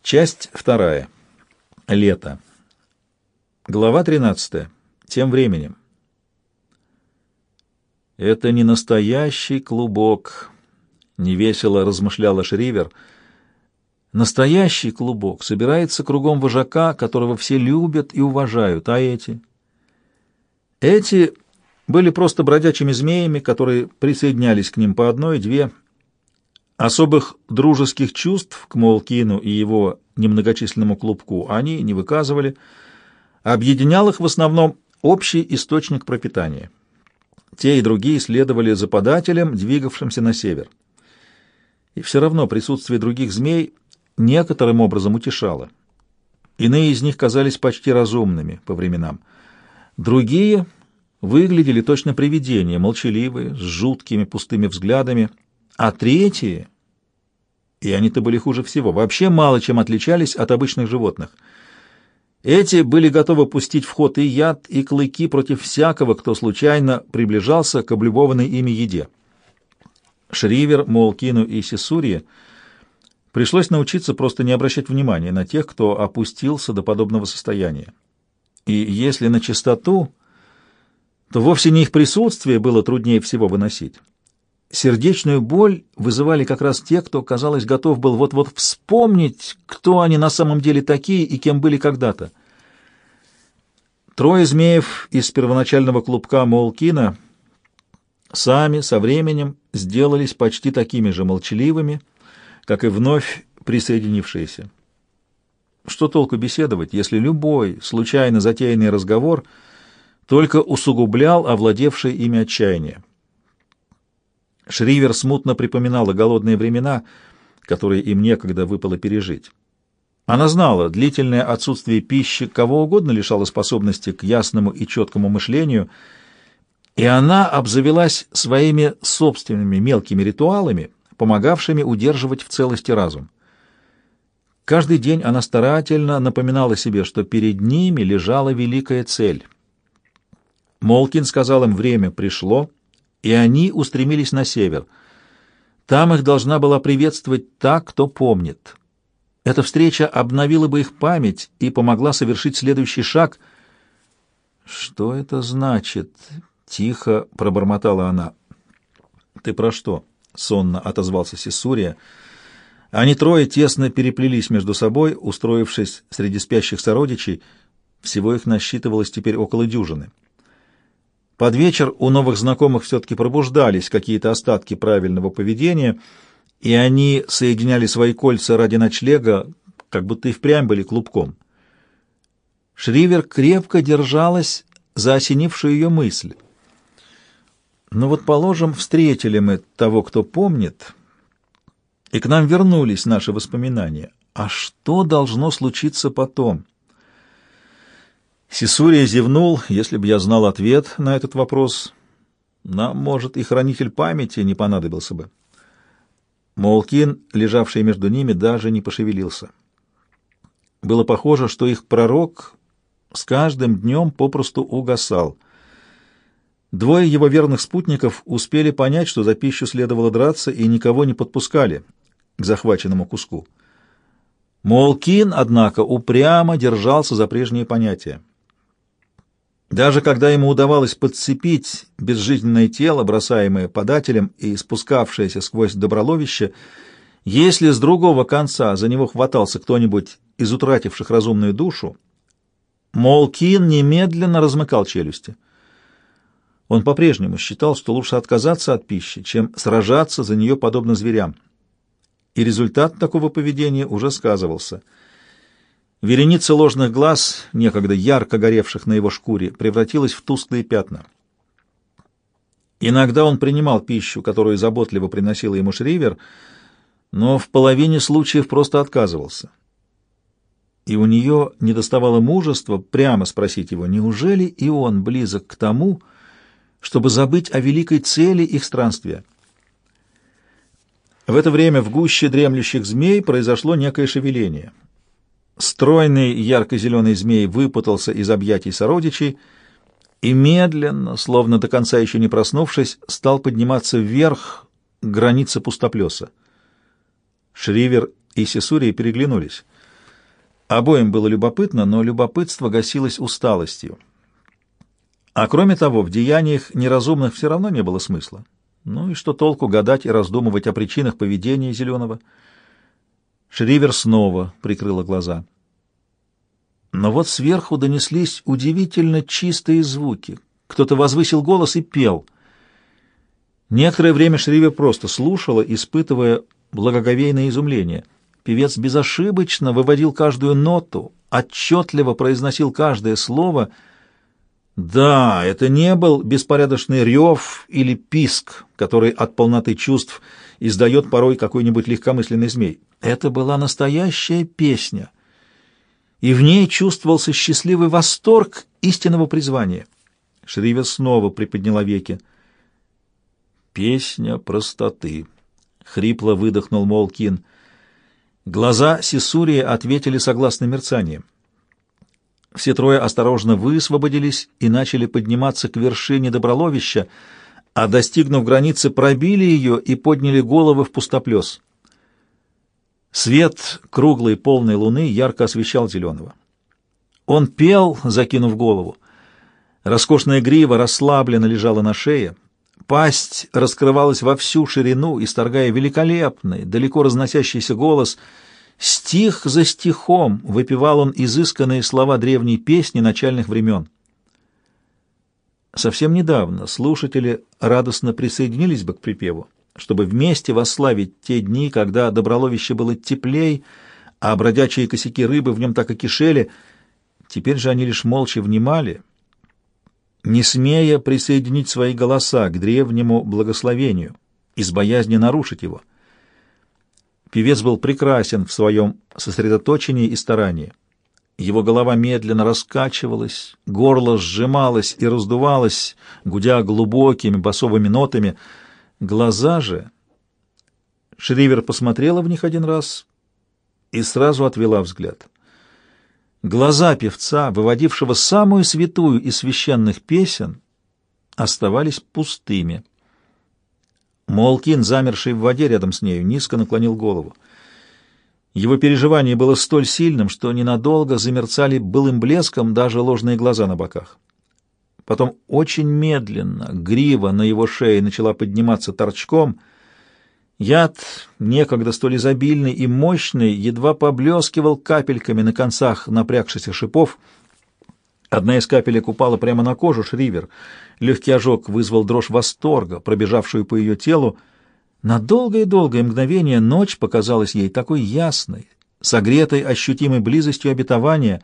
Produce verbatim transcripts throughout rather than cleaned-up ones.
Часть вторая. Лето. Глава тринадцатая. Тем временем. «Это не настоящий клубок», — невесело размышляла Шривер. «Настоящий клубок собирается кругом вожака, которого все любят и уважают, а эти...» Эти были просто бродячими змеями, которые присоединялись к ним по одной-две. Особых дружеских чувств к Моулкину и его немногочисленному клубку они не выказывали. Объединял их в основном общий источник пропитания. Те и другие следовали за подателем, двигавшимся на север. И все равно присутствие других змей некоторым образом утешало. Иные из них казались почти разумными по временам. Другие выглядели точно привидения, молчаливые, с жуткими пустыми взглядами, а третьи, и они-то были хуже всего, вообще мало чем отличались от обычных животных. Эти были готовы пустить в ход и яд, и клыки против всякого, кто случайно приближался к облюбованной ими еде. Шривер, Моулкину и Сисурье пришлось научиться просто не обращать внимания на тех, кто опустился до подобного состояния. И если на чистоту, то вовсе не их присутствие было труднее всего выносить. Сердечную боль вызывали как раз те, кто, казалось, готов был вот-вот вспомнить, кто они на самом деле такие и кем были когда-то. Трое змеев из первоначального клубка Моулкина сами со временем сделались почти такими же молчаливыми, как и вновь присоединившиеся. Что толку беседовать, если любой случайно затеянный разговор только усугублял овладевшее ими отчаяние? Шривер смутно припоминала голодные времена, которые им некогда выпало пережить. Она знала, длительное отсутствие пищи кого угодно лишало способности к ясному и четкому мышлению, и она обзавелась своими собственными мелкими ритуалами, помогавшими удерживать в целости разум. Каждый день она старательно напоминала себе, что перед ними лежала великая цель. Моулкин сказал им: время пришло, и они устремились на север. Там их должна была приветствовать та, кто помнит. Эта встреча обновила бы их память и помогла совершить следующий шаг. «Что это значит?» — тихо пробормотала она. «Ты про что?» — сонно отозвался Сисурия. Они трое тесно переплелись между собой, устроившись среди спящих сородичей. Всего их насчитывалось теперь около дюжины. Под вечер у новых знакомых все-таки пробуждались какие-то остатки правильного поведения, и они соединяли свои кольца ради ночлега, как будто и впрямь были клубком. Шривер крепко держалась за осенившую ее мысль. «Ну вот, положим, встретили мы того, кто помнит, и к нам вернулись наши воспоминания. А что должно случиться потом?» Сисурия зевнул. «Если бы я знал ответ на этот вопрос, нам, может, и хранитель памяти не понадобился бы». Моулкин, лежавший между ними, даже не пошевелился. Было похоже, что их пророк с каждым днем попросту угасал. Двое его верных спутников успели понять, что за пищу следовало драться, и никого не подпускали к захваченному куску. Моулкин, однако, упрямо держался за прежние понятия. Даже когда ему удавалось подцепить безжизненное тело, бросаемое подателем и спускавшееся сквозь доброловище, если с другого конца за него хватался кто-нибудь из утративших разумную душу, Моулкин немедленно размыкал челюсти. Он по-прежнему считал, что лучше отказаться от пищи, чем сражаться за нее подобно зверям. И результат такого поведения уже сказывался. Вереница ложных глаз, некогда ярко горевших на его шкуре, превратилась в тусклые пятна. Иногда он принимал пищу, которую заботливо приносила ему Шривер, но в половине случаев просто отказывался. И у нее недоставало мужества прямо спросить его, неужели и он близок к тому, чтобы забыть о великой цели их странствия. В это время в гуще дремлющих змей произошло некое шевеление. Стройный ярко-зеленый змей выпутался из объятий сородичей и медленно, словно до конца еще не проснувшись, стал подниматься вверх к границе пустоплеса. Шривер и Сисурия переглянулись. Обоим было любопытно, но любопытство гасилось усталостью. А кроме того, в деяниях неразумных все равно не было смысла. Ну и что толку гадать и раздумывать о причинах поведения Зеленого? Шривер снова прикрыла глаза. Но вот сверху донеслись удивительно чистые звуки. Кто-то возвысил голос и пел. Некоторое время Шривер просто слушала, испытывая благоговейное изумление. Певец безошибочно выводил каждую ноту, отчетливо произносил каждое слово. Да, это не был беспорядочный рев или писк, который от полноты чувств издает порой какой-нибудь легкомысленный змей. Это была настоящая песня, и в ней чувствовался счастливый восторг истинного призвания. Шривер снова приподняла веки. «Песня простоты», — хрипло выдохнул Молкин. Глаза Сисурии ответили согласно мерцанием. Все трое осторожно высвободились и начали подниматься к вершине Доброловища, а, достигнув границы, пробили ее и подняли головы в пустоплес. Свет круглой полной луны ярко освещал Зеленого. Он пел, закинув голову. Роскошная грива расслабленно лежала на шее, пасть раскрывалась во всю ширину, исторгая великолепный, далеко разносящийся голос. Стих за стихом выпевал он изысканные слова древней песни начальных времен. Совсем недавно слушатели радостно присоединились бы к припеву, чтобы вместе восславить те дни, когда Доброловище было теплей, а бродячие косяки рыбы в нем так и кишели. Теперь же они лишь молча внимали, не смея присоединить свои голоса к древнему благословению, из боязни нарушить его. Певец был прекрасен в своем сосредоточении и старании. Его голова медленно раскачивалась, горло сжималось и раздувалось, гудя глубокими басовыми нотами. Глаза же... Шривер посмотрела в них один раз и сразу отвела взгляд. Глаза певца, выводившего самую святую из священных песен, оставались пустыми. Молкин, замерший в воде рядом с нею, низко наклонил голову. Его переживание было столь сильным, что ненадолго замерцали былым блеском даже ложные глаза на боках. Потом очень медленно грива на его шее начала подниматься торчком. Яд, некогда столь изобильный и мощный, едва поблескивал капельками на концах напрягшихся шипов. Одна из капелек упала прямо на кожу Шривер. Легкий ожог вызвал дрожь восторга, пробежавшую по ее телу. На долгое-долгое мгновение ночь показалась ей такой ясной, согретой ощутимой близостью обетования.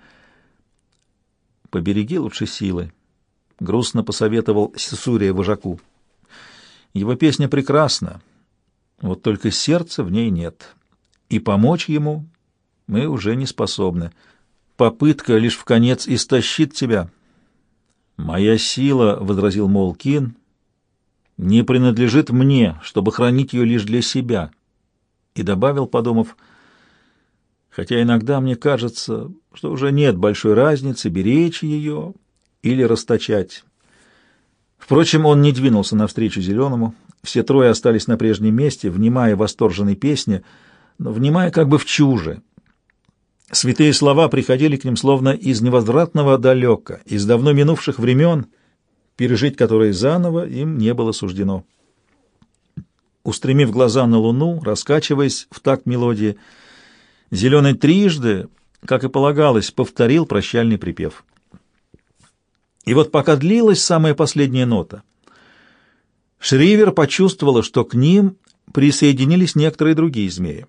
«Побереги лучше силы», — грустно посоветовал Сисурия вожаку. «Его песня прекрасна, вот только сердца в ней нет, и помочь ему мы уже не способны. Попытка лишь вконец истощит тебя». «Моя сила, — возразил Молкин, — не принадлежит мне, чтобы хранить ее лишь для себя». И добавил, подумав, «хотя иногда мне кажется, что уже нет большой разницы, беречь ее или расточать». Впрочем, он не двинулся навстречу Зеленому. Все трое остались на прежнем месте, внимая восторженной песне, но внимая как бы в чуже. Святые слова приходили к ним словно из невозвратного далека, из давно минувших времен, пережить которые заново им не было суждено. Устремив глаза на луну, раскачиваясь в такт мелодии, Зеленый трижды, как и полагалось, повторил прощальный припев. И вот пока длилась самая последняя нота, Шривер почувствовала, что к ним присоединились некоторые другие змеи.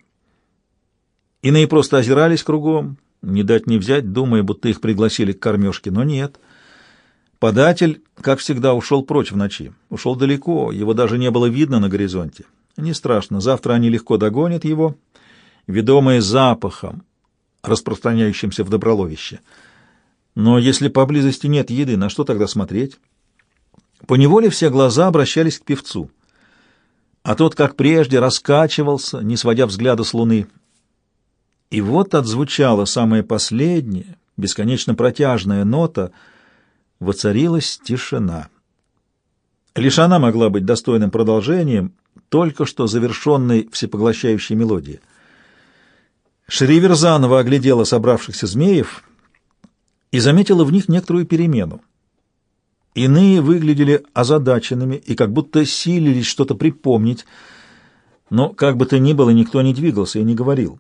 Иные просто озирались кругом, не дать не взять, думая, будто их пригласили к кормежке, но нет. Податель, как всегда, ушел прочь в ночи. Ушел далеко, его даже не было видно на горизонте. Не страшно, завтра они легко догонят его, ведомые запахом, распространяющимся в Доброловище. Но если поблизости нет еды, на что тогда смотреть? Поневоле все глаза обращались к певцу, а тот, как прежде, раскачивался, не сводя взгляда с луны. И вот отзвучала самая последняя, бесконечно протяжная нота, воцарилась тишина. Лишь она могла быть достойным продолжением только что завершенной всепоглощающей мелодии. Шривер заново оглядела собравшихся змеев и заметила в них некоторую перемену. Иные выглядели озадаченными и как будто силились что-то припомнить, но, как бы то ни было, никто не двигался и не говорил.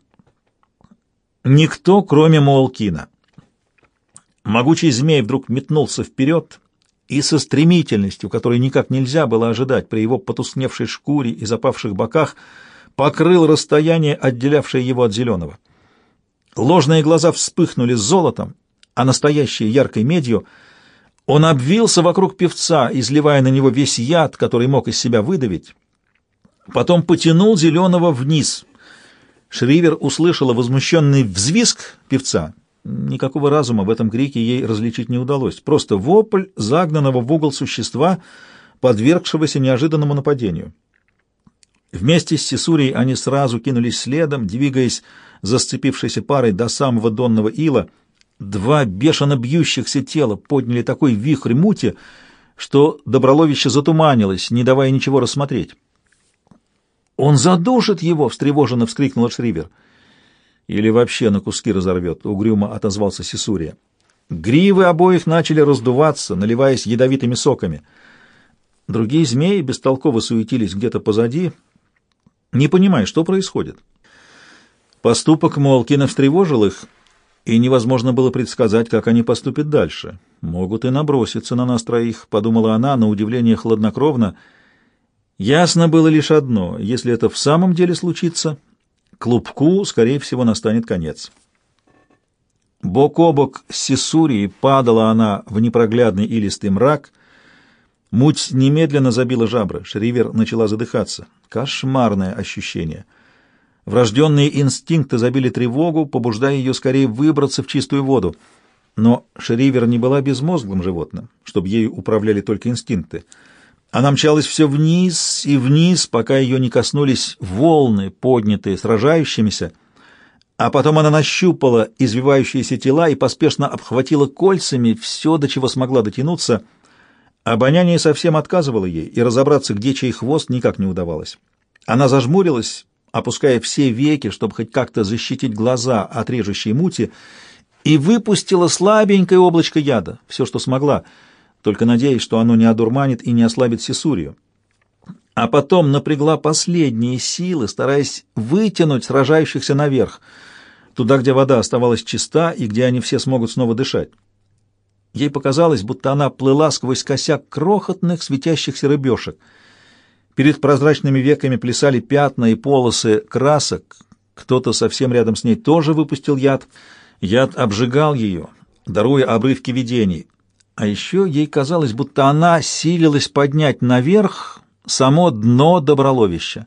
Никто, кроме Моолкина. Могучий змей вдруг метнулся вперед и со стремительностью, которой никак нельзя было ожидать при его потускневшей шкуре и запавших боках, покрыл расстояние, отделявшее его от зеленого. Ложные глаза вспыхнули золотом, а настоящие яркой медью. Он обвился вокруг певца, изливая на него весь яд, который мог из себя выдавить. Потом потянул зеленого вниз. Шривер услышала возмущенный взвизг певца. Никакого разума в этом крике ей различить не удалось. Просто вопль загнанного в угол существа, подвергшегося неожиданному нападению. Вместе с Сесурией они сразу кинулись следом, двигаясь за сцепившейся парой до самого донного ила. Два бешено бьющихся тела подняли такой вихрь мути, что Доброловище затуманилось, не давая ничего рассмотреть. «Он задушит его!» — встревоженно вскрикнула Шривер. «Или вообще на куски разорвет», — угрюмо отозвался Сесурия. Гривы обоих начали раздуваться, наливаясь ядовитыми соками. Другие змеи бестолково суетились где-то позади, не понимая, что происходит. Поступок Моолкина встревожил их, и невозможно было предсказать, как они поступят дальше. «Могут и наброситься на нас троих», — подумала она, на удивление хладнокровно. Ясно было лишь одно: если это в самом деле случится, клубку, скорее всего, настанет конец. Бок о бок с Сесурией падала она в непроглядный илистый мрак. Муть немедленно забила жабры. Шривер начала задыхаться. Кошмарное ощущение. Врожденные инстинкты забили тревогу, побуждая ее скорее выбраться в чистую воду. Но Шривер не была безмозглым животным, чтобы ею управляли только инстинкты. Она мчалась все вниз и вниз, пока ее не коснулись волны, поднятые сражающимися, а потом она нащупала извивающиеся тела и поспешно обхватила кольцами все, до чего смогла дотянуться. Обоняние совсем отказывало ей, и разобраться, где чей хвост, никак не удавалось. Она зажмурилась, опуская все веки, чтобы хоть как-то защитить глаза от режущей мути, и выпустила слабенькое облачко яда, все, что смогла, только надеясь, что оно не одурманит и не ослабит Сесурию. А потом напрягла последние силы, стараясь вытянуть сражающихся наверх, туда, где вода оставалась чиста и где они все смогут снова дышать. Ей показалось, будто она плыла сквозь косяк крохотных светящихся рыбешек. Перед прозрачными веками плясали пятна и полосы красок. Кто-то совсем рядом с ней тоже выпустил яд. Яд обжигал ее, даруя обрывки видений. А еще ей казалось, будто она силилась поднять наверх само дно Доброловища.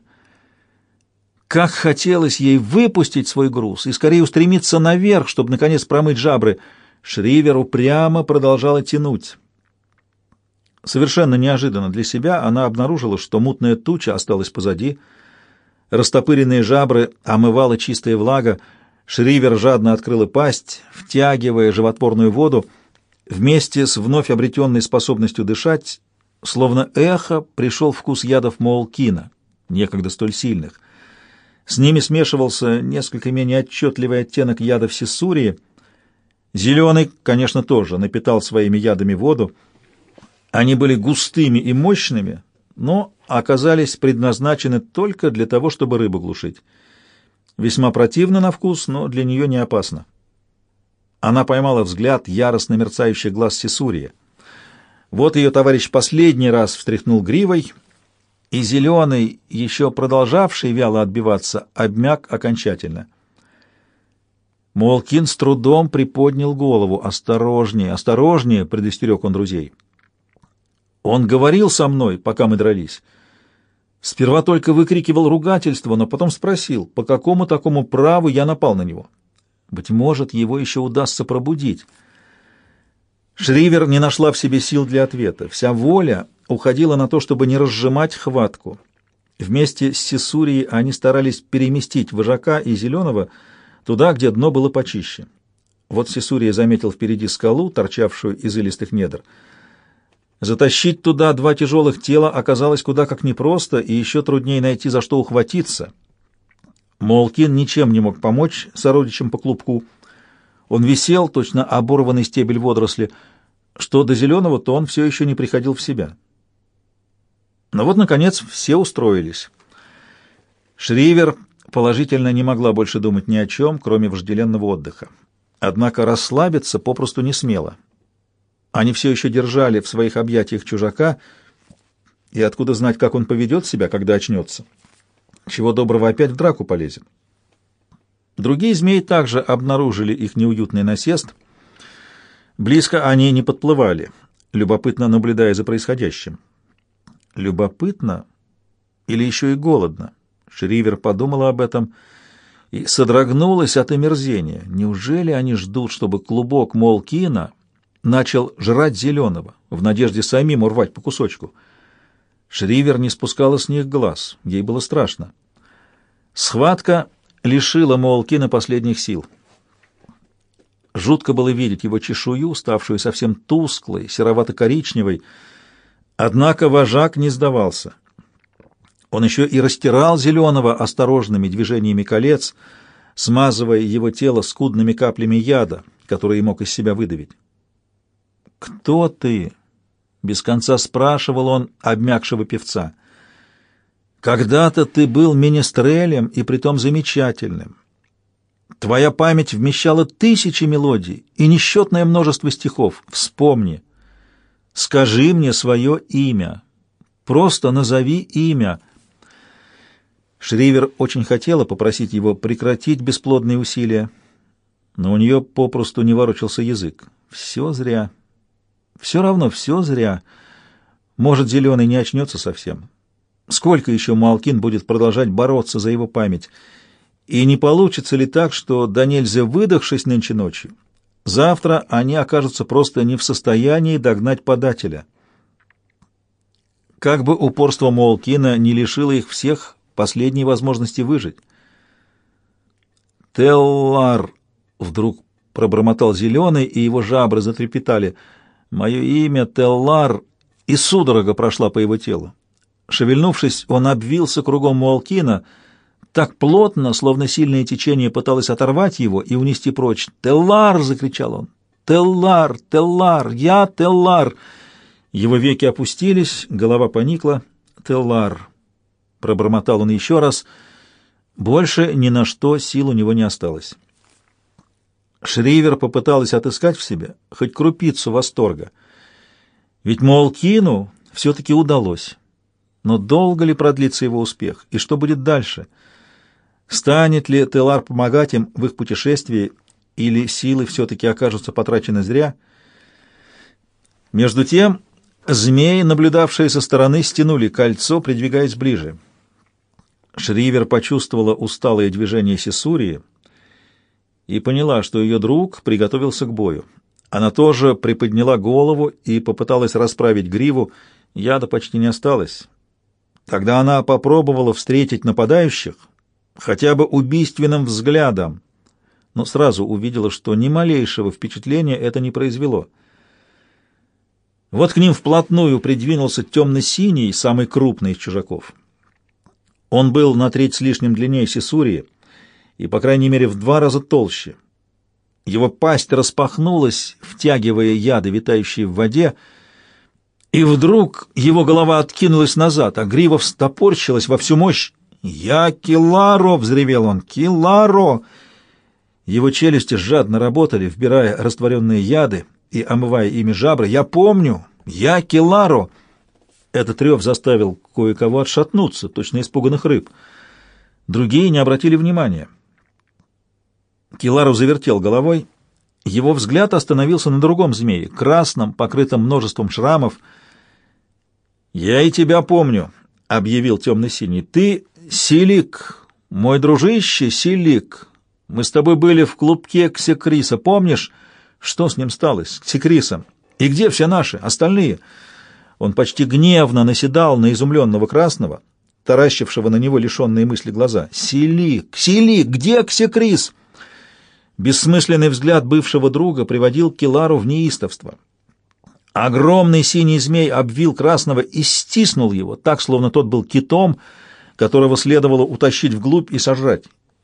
Как хотелось ей выпустить свой груз и скорее устремиться наверх, чтобы наконец промыть жабры. Шривер упрямо продолжала тянуть. Совершенно неожиданно для себя она обнаружила, что мутная туча осталась позади. Растопыренные жабры омывала чистая влага. Шривер жадно открыла пасть, втягивая животворную воду. Вместе с вновь обретенной способностью дышать, словно эхо, пришел вкус ядов Моолкина, некогда столь сильных. С ними смешивался несколько менее отчетливый оттенок ядов Сесурии. Зеленый, конечно, тоже напитал своими ядами воду. Они были густыми и мощными, но оказались предназначены только для того, чтобы рыбу глушить. Весьма противно на вкус, но для нее не опасно. Она поймала взгляд яростно мерцающих глаз Сесурии. Вот ее товарищ последний раз встряхнул гривой, и зеленый, еще продолжавший вяло отбиваться, обмяк окончательно. Моолкин с трудом приподнял голову. «Осторожнее, осторожнее!» — предостерег он друзей. «Он говорил со мной, пока мы дрались. Сперва только выкрикивал ругательство, но потом спросил, по какому такому праву я напал на него. Быть может, его еще удастся пробудить». Шривер не нашла в себе сил для ответа. Вся воля уходила на то, чтобы не разжимать хватку. Вместе с Сесурией они старались переместить вожака и Зеленого туда, где дно было почище. Вот Сесурия заметил впереди скалу, торчавшую из илистых недр. Затащить туда два тяжелых тела оказалось куда как непросто, и еще труднее найти, за что ухватиться. Молкин ничем не мог помочь сородичам по клубку. Он висел, точно оборванный стебель водоросли. Что до Зеленого, то он все еще не приходил в себя. Но вот, наконец, все устроились. Шривер положительно не могла больше думать ни о чем, кроме вожделенного отдыха. Однако расслабиться попросту не смела. Они все еще держали в своих объятиях чужака, и откуда знать, как он поведет себя, когда очнется? Чего доброго опять в драку полезет. Другие змеи также обнаружили их неуютный насест. Близко они не подплывали, любопытно наблюдая за происходящим. Любопытно или еще и голодно? Шривер подумала об этом и содрогнулась от омерзения. Неужели они ждут, чтобы клубок Молкина начал жрать Зеленого, в надежде самим урвать по кусочку? Шривер не спускала с них глаз, ей было страшно. Схватка лишила Молкина последних сил. Жутко было видеть его чешую, ставшую совсем тусклой, серовато-коричневой. Однако вожак не сдавался. Он еще и растирал Зеленого осторожными движениями колец, смазывая его тело скудными каплями яда, которые мог из себя выдавить. «Кто ты?» — без конца спрашивал он обмякшего певца. «Когда-то ты был менестрелем, и притом замечательным. Твоя память вмещала тысячи мелодий и несчетное множество стихов. Вспомни. Скажи мне свое имя. Просто назови имя». Шривер очень хотела попросить его прекратить бесплодные усилия, но у нее попросту не ворочался язык. Все зря. Все равно все зря. Может, Зеленый не очнется совсем. Сколько еще Молкин будет продолжать бороться за его память? И не получится ли так, что, да нельзя выдохшись нынче ночью, завтра они окажутся просто не в состоянии догнать подателя? Как бы упорство Молкина не лишило их всех последней возможности выжить. «Теллар!» — вдруг пробормотал Зеленый, и его жабры затрепетали. «Мое имя Теллар!» И судорога прошла по его телу. Шевельнувшись, он обвился кругом Молкина так плотно, словно сильное течение пыталось оторвать его и унести прочь. «Теллар!» — закричал он. «Теллар! Теллар! Я Теллар!» Его веки опустились, голова поникла. «Теллар!» — пробормотал он еще раз. Больше ни на что сил у него не осталось. Шривер попыталась отыскать в себе хоть крупицу восторга. Ведь Молкину все-таки удалось. Но долго ли продлится его успех? И что будет дальше? Станет ли Теллар помогать им в их путешествии, или силы все-таки окажутся потрачены зря? Между тем, змеи, наблюдавшие со стороны, стянули кольцо, придвигаясь ближе. Шривер почувствовала усталое движение Сесурии и поняла, что ее друг приготовился к бою. Она тоже приподняла голову и попыталась расправить гриву. Яда почти не осталось. Тогда она попробовала встретить нападающих хотя бы убийственным взглядом, но сразу увидела, что ни малейшего впечатления это не произвело. Вот к ним вплотную придвинулся темно-синий, самый крупный из чужаков. Он был на треть с лишним длиннее Сесурии и, по крайней мере, в два раза толще. Его пасть распахнулась, втягивая яды, витающие в воде, и вдруг его голова откинулась назад, а грива встопорщилась во всю мощь. «Я Киларо!» — взревел он. «Киларо!» Его челюсти жадно работали, вбирая растворенные яды и омывая ими жабры. «Я помню! Я Киларо!» Этот рев заставил кое-кого отшатнуться, точно испуганных рыб. Другие не обратили внимания. Киларо завертел головой. Его взгляд остановился на другом змее, красном, покрытом множеством шрамов. «Я и тебя помню», — объявил темно-синий. «Ты Силик, мой дружище Силик. Мы с тобой были в клубке Ксекриса, помнишь? Что с ним сталось, с Ксекрисом? И где все наши, остальные?» Он почти гневно наседал на изумленного красного, таращившего на него лишенные мысли глаза. «Силик! Силик! Где Ксекрис?» Бессмысленный взгляд бывшего друга приводил Килару в неистовство. Огромный синий змей обвил красного и стиснул его, так, словно тот был китом, которого следовало утащить вглубь и сожрать.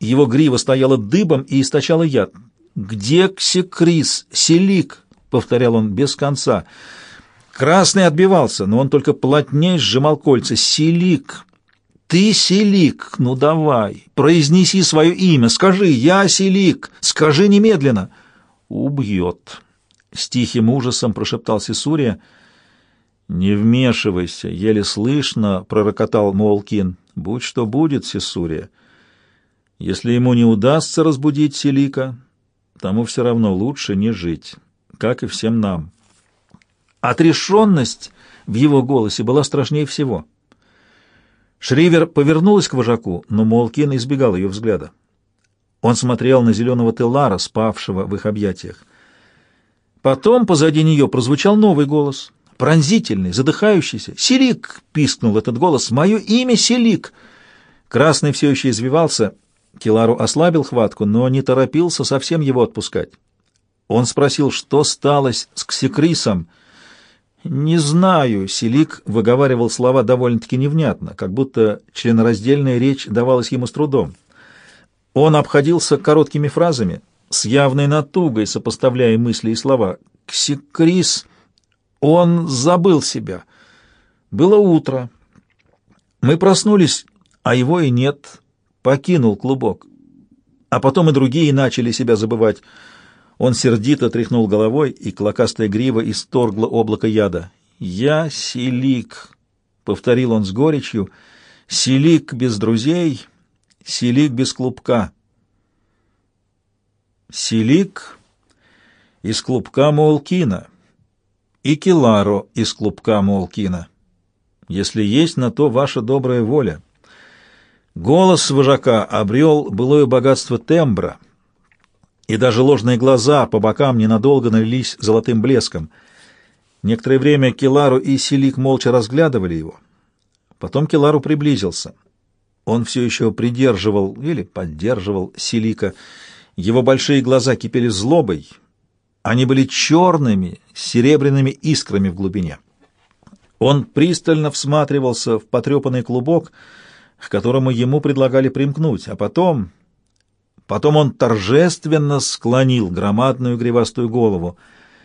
Его грива стояла дыбом и источала яд. «Где Ксикрис? Селик?» — повторял он без конца. Красный отбивался, но он только плотнее сжимал кольца. «Селик! Ты Селик! Ну давай, произнеси свое имя, скажи, я Селик! Скажи немедленно!» «Убьет!» — с тихим ужасом прошептал Сесурия. «Не вмешивайся!» — еле слышно пророкотал Моолкин. «Будь что будет, Сесурия. Если ему не удастся разбудить Селика, тому все равно лучше не жить, как и всем нам». Отрешенность в его голосе была страшнее всего. Шривер повернулась к вожаку, но Моолкин избегал ее взгляда. Он смотрел на зеленого Теллара, спавшего в их объятиях. Потом позади нее прозвучал новый голос, пронзительный, задыхающийся. «Селик!» — пискнул этот голос. «Мое имя Селик!» Красный все еще извивался. Келару ослабил хватку, но не торопился совсем его отпускать. Он спросил, что сталось с Ксикрисом. «Не знаю», — Селик выговаривал слова довольно-таки невнятно, как будто членораздельная речь давалась ему с трудом. Он обходился короткими фразами, с явной натугой сопоставляя мысли и слова. «Ксикрис, он забыл себя. Было утро. Мы проснулись, а его и нет. Покинул клубок. А потом и другие начали себя забывать». Он сердито тряхнул головой, и клокастая грива исторгла облако яда. «Я Селик», — повторил он с горечью, — «Селик без друзей, Селик без клубка». Селик из клубка Моолкина и Келаро из клубка Моолкина, если есть на то ваша добрая воля. Голос вожака обрел былое богатство тембра, и даже ложные глаза по бокам ненадолго налились золотым блеском. Некоторое время Келару и Селик молча разглядывали его. Потом Келару приблизился. Он все еще придерживал или поддерживал Селика. Его большие глаза кипели злобой. Они были черными, с серебряными искрами в глубине. Он пристально всматривался в потрепанный клубок, к которому ему предлагали примкнуть, а потом... Потом он торжественно склонил громадную гривастую голову.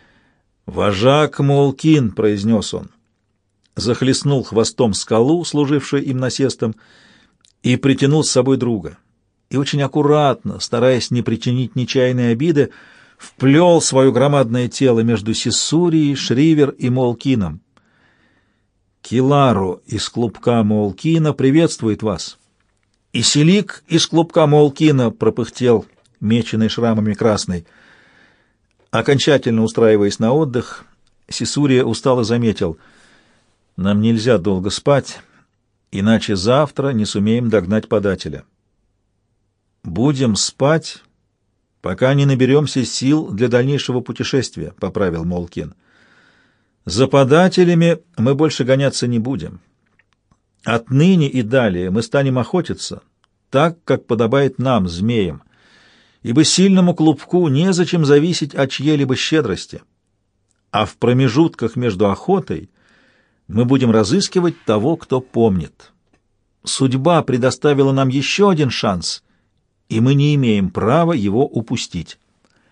«Вожак Моолкин», — произнес он, захлестнул хвостом скалу, служившую им насестом, и притянул с собой друга. И очень аккуратно, стараясь не причинить нечаянной обиды, вплел свое громадное тело между Сесурией, Шривер и Моолкином. «Келару из клубка Моолкина приветствует вас». И Селик из клубка Моолкина пропыхтел, меченный шрамами красный. Окончательно устраиваясь на отдых, Сесурия устало заметил: «Нам нельзя долго спать, иначе завтра не сумеем догнать подателя. Будем спать, пока не наберемся сил для дальнейшего путешествия», — поправил Моолкин. «За подателями мы больше гоняться не будем. Отныне и далее мы станем охотиться так, как подобает нам, змеям, ибо сильному клубку незачем зависеть от чьей-либо щедрости, а в промежутках между охотой мы будем разыскивать того, кто помнит. Судьба предоставила нам еще один шанс, и мы не имеем права его упустить».